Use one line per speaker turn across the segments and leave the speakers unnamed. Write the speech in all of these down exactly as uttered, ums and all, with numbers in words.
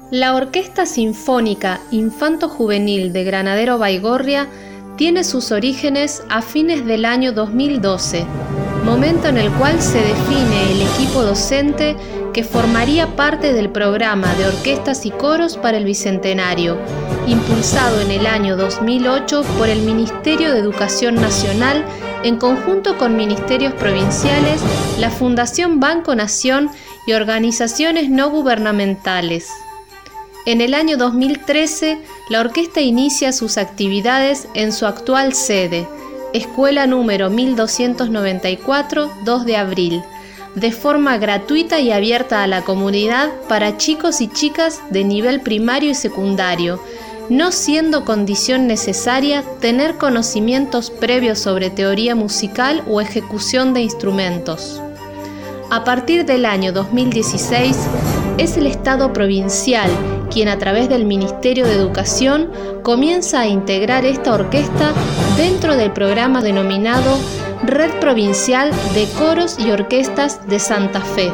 La Orquesta Sinfónica Infanto-Juvenil de Granadero Baigorria tiene sus orígenes a fines del año dos mil doce, momento en el cual se define el equipo docente que formaría parte del programa de orquestas y coros para el Bicentenario, impulsado en el año dos mil ocho por el Ministerio de Educación Nacional en conjunto con ministerios provinciales, la Fundación Banco Nación y organizaciones no gubernamentales. En el año dos mil trece, la orquesta inicia sus actividades en su actual sede, Escuela número mil doscientos noventa y cuatro, dos de abril, de forma gratuita y abierta a la comunidad para chicos y chicas de nivel primario y secundario, no siendo condición necesaria tener conocimientos previos sobre teoría musical o ejecución de instrumentos. A partir del año dos mil dieciséis, es el Estado provincial quien a través del Ministerio de Educación comienza a integrar esta orquesta dentro del programa denominado Red Provincial de Coros y Orquestas de Santa Fe.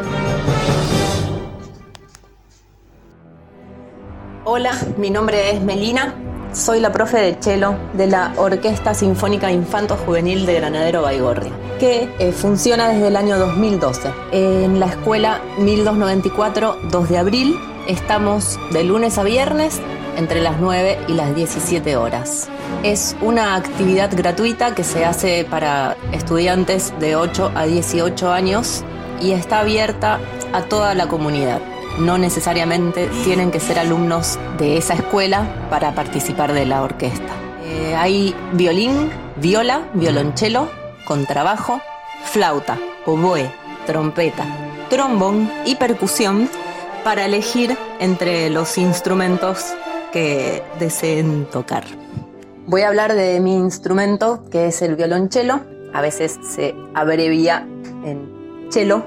Hola, mi nombre es Melina, soy la profe de cello de la Orquesta Sinfónica Infanto-Juvenil de Granadero Baigorria, que eh, funciona desde el año dos mil doce. En la escuela mil doscientos noventa y cuatro, dos de abril, estamos de lunes a viernes entre las nueve y las diecisiete horas. Es una actividad gratuita que se hace para estudiantes de ocho a dieciocho años y está abierta a toda la comunidad. No necesariamente tienen que ser alumnos de esa escuela para participar de la orquesta. Eh, hay violín, viola, violonchelo, contrabajo, flauta, oboe, trompeta, trombón y percusión para elegir entre los instrumentos que deseen tocar. Voy a hablar de mi instrumento, que es el violonchelo. A veces se abrevia en cello.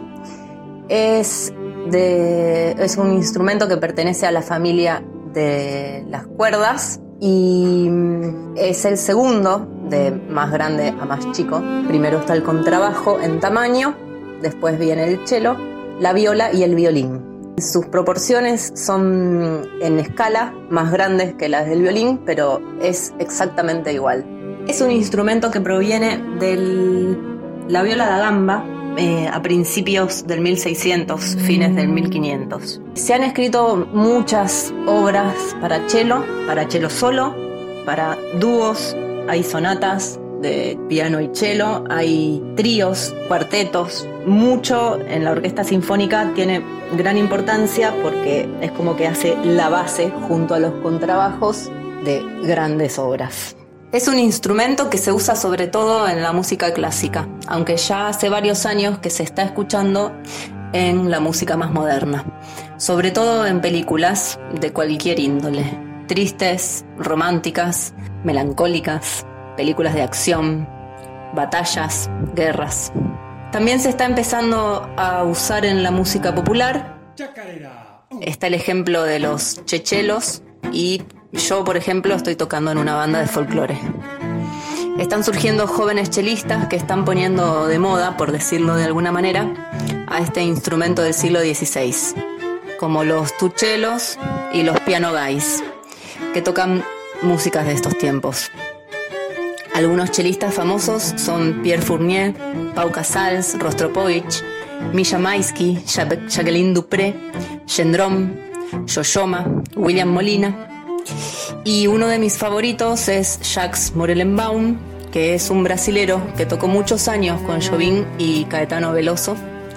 Es, de, es un instrumento que pertenece a la familia de las cuerdas y es el segundo, de más grande a más chico. Primero está el contrabajo en tamaño, después viene el cello, la viola y el violín. Sus proporciones son en escala más grandes que las del violín, pero es exactamente igual. Es un instrumento que proviene de la viola da gamba eh, a principios del mil seiscientos, fines del mil quinientos. Se han escrito muchas obras para cello, para cello solo, para dúos, hay sonatas de piano y cello, hay tríos, cuartetos. Mucho en la orquesta sinfónica tiene gran importancia porque es como que hace la base junto a los contrabajos de grandes obras. Es un instrumento que se usa sobre todo en la música clásica, aunque ya hace varios años que se está escuchando en la música más moderna, sobre todo en películas de cualquier índole, tristes, románticas, melancólicas, películas de acción, batallas, guerras. También se está empezando a usar en la música popular. Está el ejemplo de los chechelos y yo, por ejemplo, estoy tocando en una banda de folclore. Están surgiendo jóvenes chelistas que están poniendo de moda, por decirlo de alguna manera, a este instrumento del siglo dieciséis, como los tuchelos y los piano guys, que tocan músicas de estos tiempos. Algunos chelistas famosos son Pierre Fournier, Pau Casals, Rostropovich, Misha Maisky, Jacqueline Dupré, Gendron, Yoyoma, William Molina. Y uno de mis favoritos es Jacques Morellenbaum, que es un brasilero que tocó muchos años con Jobim y Caetano Veloso.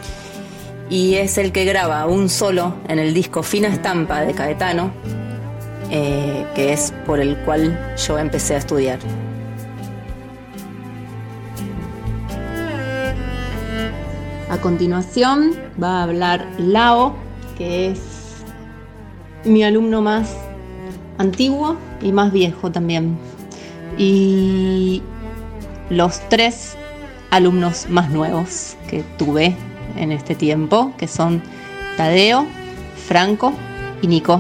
Y es el que graba un solo en el disco Fina Estampa de Caetano, eh, que es por el cual yo empecé a estudiar. A continuación va a hablar Lao, que es mi alumno más antiguo y más viejo también. Y los tres alumnos más nuevos que tuve en este tiempo, que son Tadeo, Franco y Nico.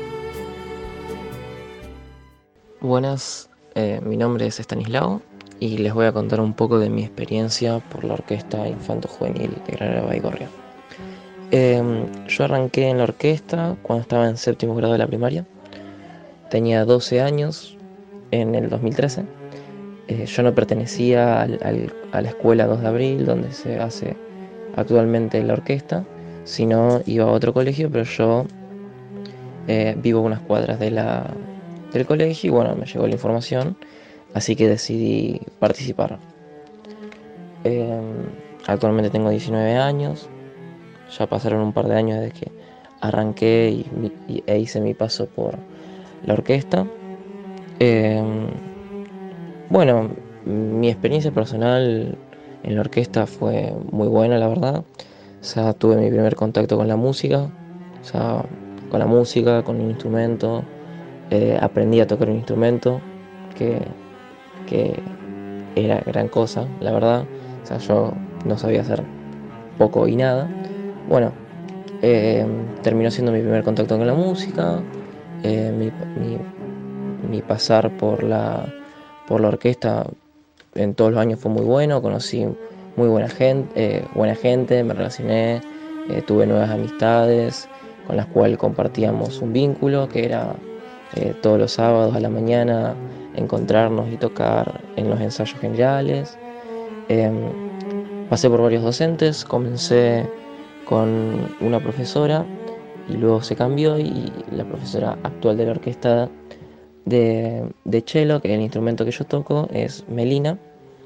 Buenas, eh, mi nombre es Estanislao y les voy a contar un poco de mi experiencia por la Orquesta Infanto-Juvenil de Granadero Baigorria. Eh, yo arranqué en la orquesta cuando estaba en séptimo grado de la primaria. Tenía doce años en el dos mil trece. Eh, yo no pertenecía al, al, a la escuela dos de abril, donde se hace actualmente la orquesta, sino iba a otro colegio, pero yo eh, vivo a unas cuadras de la, del colegio y bueno, me llegó la información, así que decidí participar. Eh, actualmente tengo diecinueve años, ya pasaron un par de años desde que arranqué y, y, e hice mi paso por la orquesta. Eh, bueno, mi experiencia personal en la orquesta fue muy buena, la verdad. O sea, tuve mi primer contacto con la música, o sea, con la música, con un instrumento. Eh, aprendí a tocar un instrumento, que, que era gran cosa, la verdad. O sea, yo no sabía hacer poco y nada. Bueno, eh, terminó siendo mi primer contacto con la música. Eh, mi, mi, mi pasar por la, por la orquesta en todos los años fue muy bueno. Conocí muy buena gente, eh, buena gente, me relacioné, eh, tuve nuevas amistades con las cuales compartíamos un vínculo que era eh, todos los sábados a la mañana encontrarnos y tocar en los ensayos generales. Eh, pasé por varios docentes, comencé con una profesora y luego se cambió y la profesora actual de la orquesta de, de cello, que es el instrumento que yo toco, es Melina.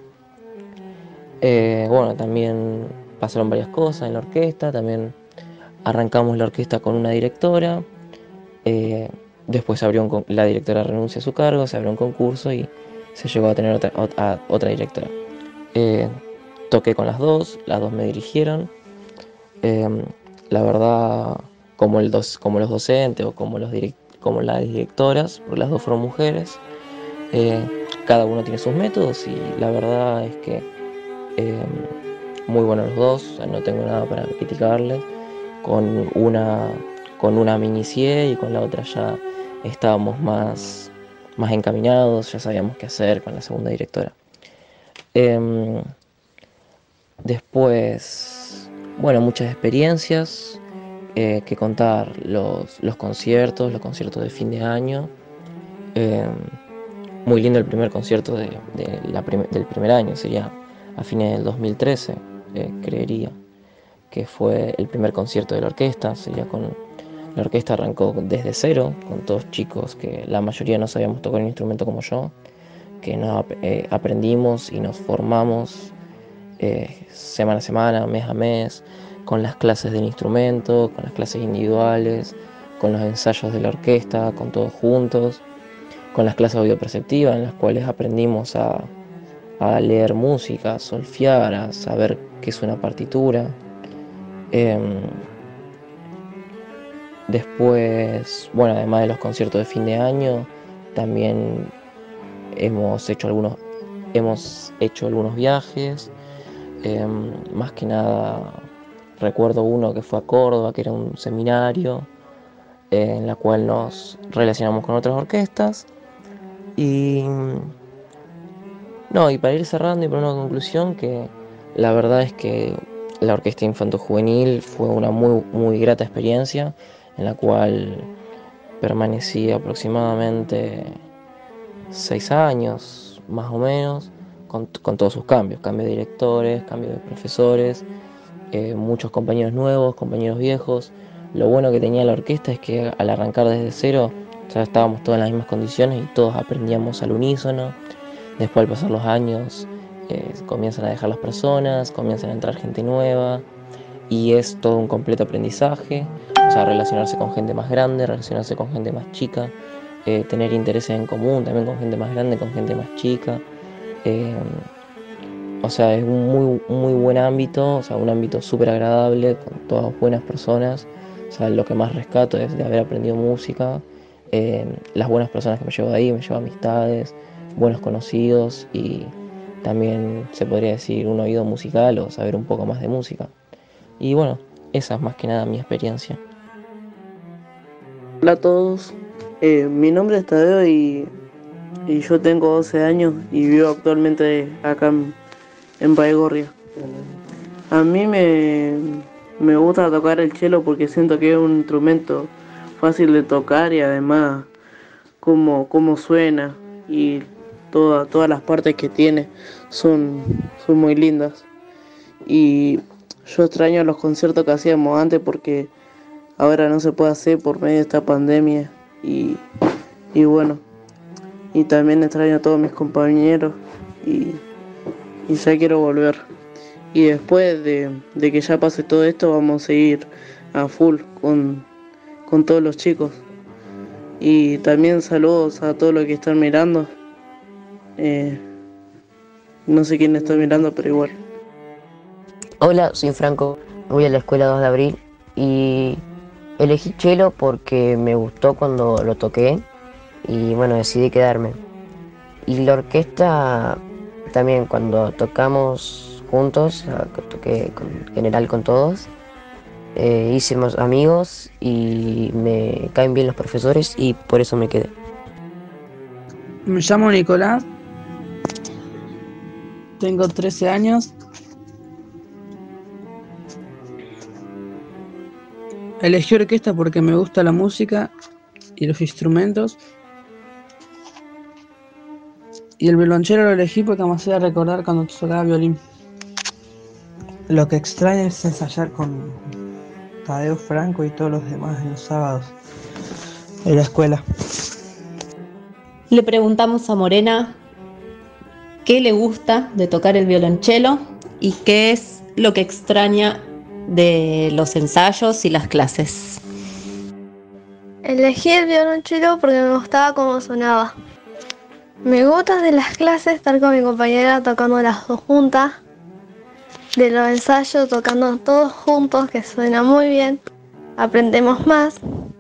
Eh, bueno, también pasaron varias cosas en la orquesta, también arrancamos la orquesta con una directora, eh, después se abrió un, la directora renuncia a su cargo, se abrió un concurso y se llegó a tener otra, a, otra directora. Eh, toqué con las dos, las dos me dirigieron. Eh, la verdad, como, el dos, como los docentes o como, los direct, como las directoras, porque las dos fueron mujeres, eh, cada uno tiene sus métodos y la verdad es que eh, muy buenos los dos, o sea, no tengo nada para criticarles. Con una, con una me inicié y con la otra ya estábamos más, más encaminados, ya sabíamos qué hacer con la segunda directora. Eh, después, bueno, muchas experiencias eh, que contar, los, los conciertos, los conciertos de fin de año. Eh, muy lindo el primer concierto de, de la prim- del primer año, sería a fines del dos mil trece, eh, creería, que fue el primer concierto de la orquesta. Sería con la orquesta arrancó desde cero, con todos chicos que la mayoría no sabíamos tocar un instrumento como yo, que nos eh, aprendimos y nos formamos eh, semana a semana, mes a mes, con las clases del instrumento, con las clases individuales, con los ensayos de la orquesta, con todos juntos, con las clases audioperceptivas en las cuales aprendimos a, a leer música, a solfear, a saber qué es una partitura. Eh, después, bueno, además de los conciertos de fin de año, también hemos hecho algunos, hemos hecho algunos viajes. Eh, más que nada recuerdo uno que fue a Córdoba, que era un seminario eh, en la cual nos relacionamos con otras orquestas. Y no, y para ir cerrando y para una conclusión, que la verdad es que la orquesta infanto-juvenil fue una muy, muy grata experiencia en la cual permanecí aproximadamente seis años, más o menos, con, con todos sus cambios, cambios de directores, cambios de profesores, eh, muchos compañeros nuevos, compañeros viejos. Lo bueno que tenía la orquesta es que al arrancar desde cero, ya estábamos todos en las mismas condiciones y todos aprendíamos al unísono. Después, al pasar los años, eh, comienzan a dejar las personas, comienzan a entrar gente nueva y es todo un completo aprendizaje. O sea, relacionarse con gente más grande, relacionarse con gente más chica, eh, tener intereses en común también con gente más grande, con gente más chica. Eh, o sea, es un muy, muy buen ámbito, o sea, un ámbito súper agradable, con todas buenas personas. O sea, lo que más rescato es de haber aprendido música, eh, las buenas personas que me llevo de ahí, me llevo amistades, buenos conocidos y también se podría decir un oído musical o saber un poco más de música. Y bueno, esa es más que nada mi experiencia.
Hola a todos, eh, mi nombre es Tadeo y, y yo tengo doce años y vivo actualmente acá en, en Baigorria. A mí me, Me gusta tocar el cello porque siento que es un instrumento fácil de tocar y además cómo, cómo suena y toda, todas las partes que tiene son, son muy lindas. Y yo extraño los conciertos que hacíamos antes porque ahora no se puede hacer por medio de esta pandemia y, y bueno, y también extraño a todos mis compañeros y, y ya quiero volver. Y después de, de que ya pase todo esto vamos a seguir a full con, con todos los chicos. Y también saludos a todos los que están mirando. Eh, no sé quién está mirando, pero igual.
Hola, soy Franco, voy a la escuela dos de abril y elegí cello porque me gustó cuando lo toqué y bueno, decidí quedarme. Y la orquesta también cuando tocamos juntos, que toqué en general con todos, eh, hicimos amigos y me caen bien los profesores y por eso me quedé.
Me llamo Nicolás, tengo trece años. Elegí orquesta porque me gusta la música y los instrumentos. Y el violonchelo lo elegí porque me hacía recordar cuando tocaba violín. Lo que extraño es ensayar con Tadeo Franco y todos los demás en los sábados en la escuela.
Le preguntamos a Morena qué le gusta de tocar el violonchelo y qué es lo que extraña de los ensayos y las clases.
Elegí el violonchelo porque me gustaba cómo sonaba. Me gusta de las clases estar con mi compañera tocando las dos juntas, de los ensayos tocando todos juntos, que suena muy bien, aprendemos más.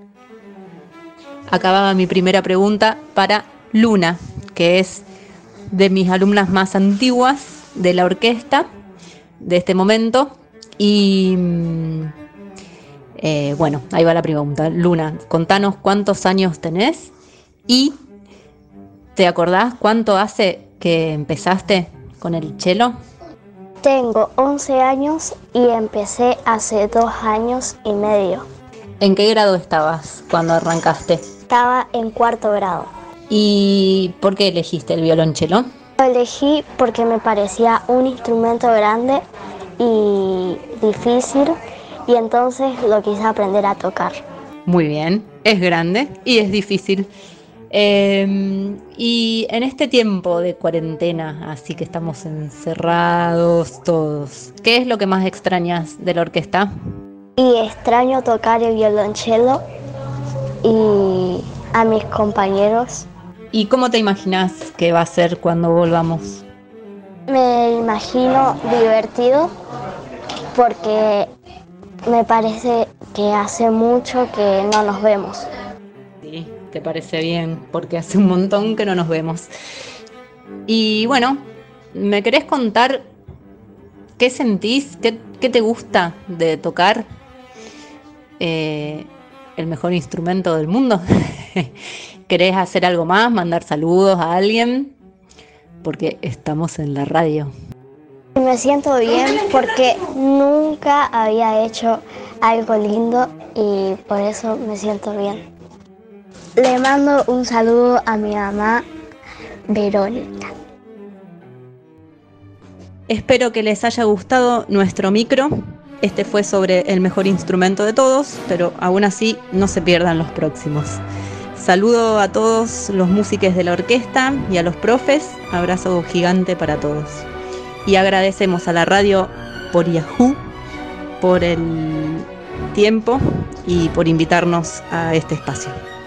Acababa mi primera pregunta para Luna, que es de mis alumnas más antiguas de la orquesta de este momento. Y eh, bueno, ahí va la pregunta. Luna, contanos cuántos años tenés y ¿te acordás cuánto hace que empezaste con el cello?
Tengo once años y empecé hace dos años y medio.
¿En qué grado estabas cuando arrancaste?
Estaba en cuarto grado.
¿Y por qué elegiste el violonchelo?
Lo elegí porque me parecía un instrumento grande y difícil y entonces lo quise aprender a tocar.
Muy bien, es grande y es difícil. Eh, y en este tiempo de cuarentena, así que estamos encerrados todos, ¿qué es lo que más extrañas de la orquesta?
Y extraño tocar el violonchelo y a mis compañeros.
¿Y cómo te imaginas que va a ser cuando volvamos?
Me imagino divertido porque me parece que hace mucho que no nos vemos.
Sí, te parece bien, porque hace un montón que no nos vemos. Y bueno, ¿me querés contar qué sentís, qué, qué te gusta de tocar eh, el mejor instrumento del mundo? ¿Querés hacer algo más, mandar saludos a alguien? Porque estamos en la radio.
Me siento bien porque nunca había hecho algo lindo y por eso me siento bien. Le mando un saludo a mi mamá, Verónica.
Espero que les haya gustado nuestro micro. Este fue sobre el mejor instrumento de todos, pero aún así no se pierdan los próximos. Saludo a todos los músicos de la orquesta y a los profes. Abrazo gigante para todos. Y agradecemos a la radio por Yahoo, por el tiempo y por invitarnos a este espacio.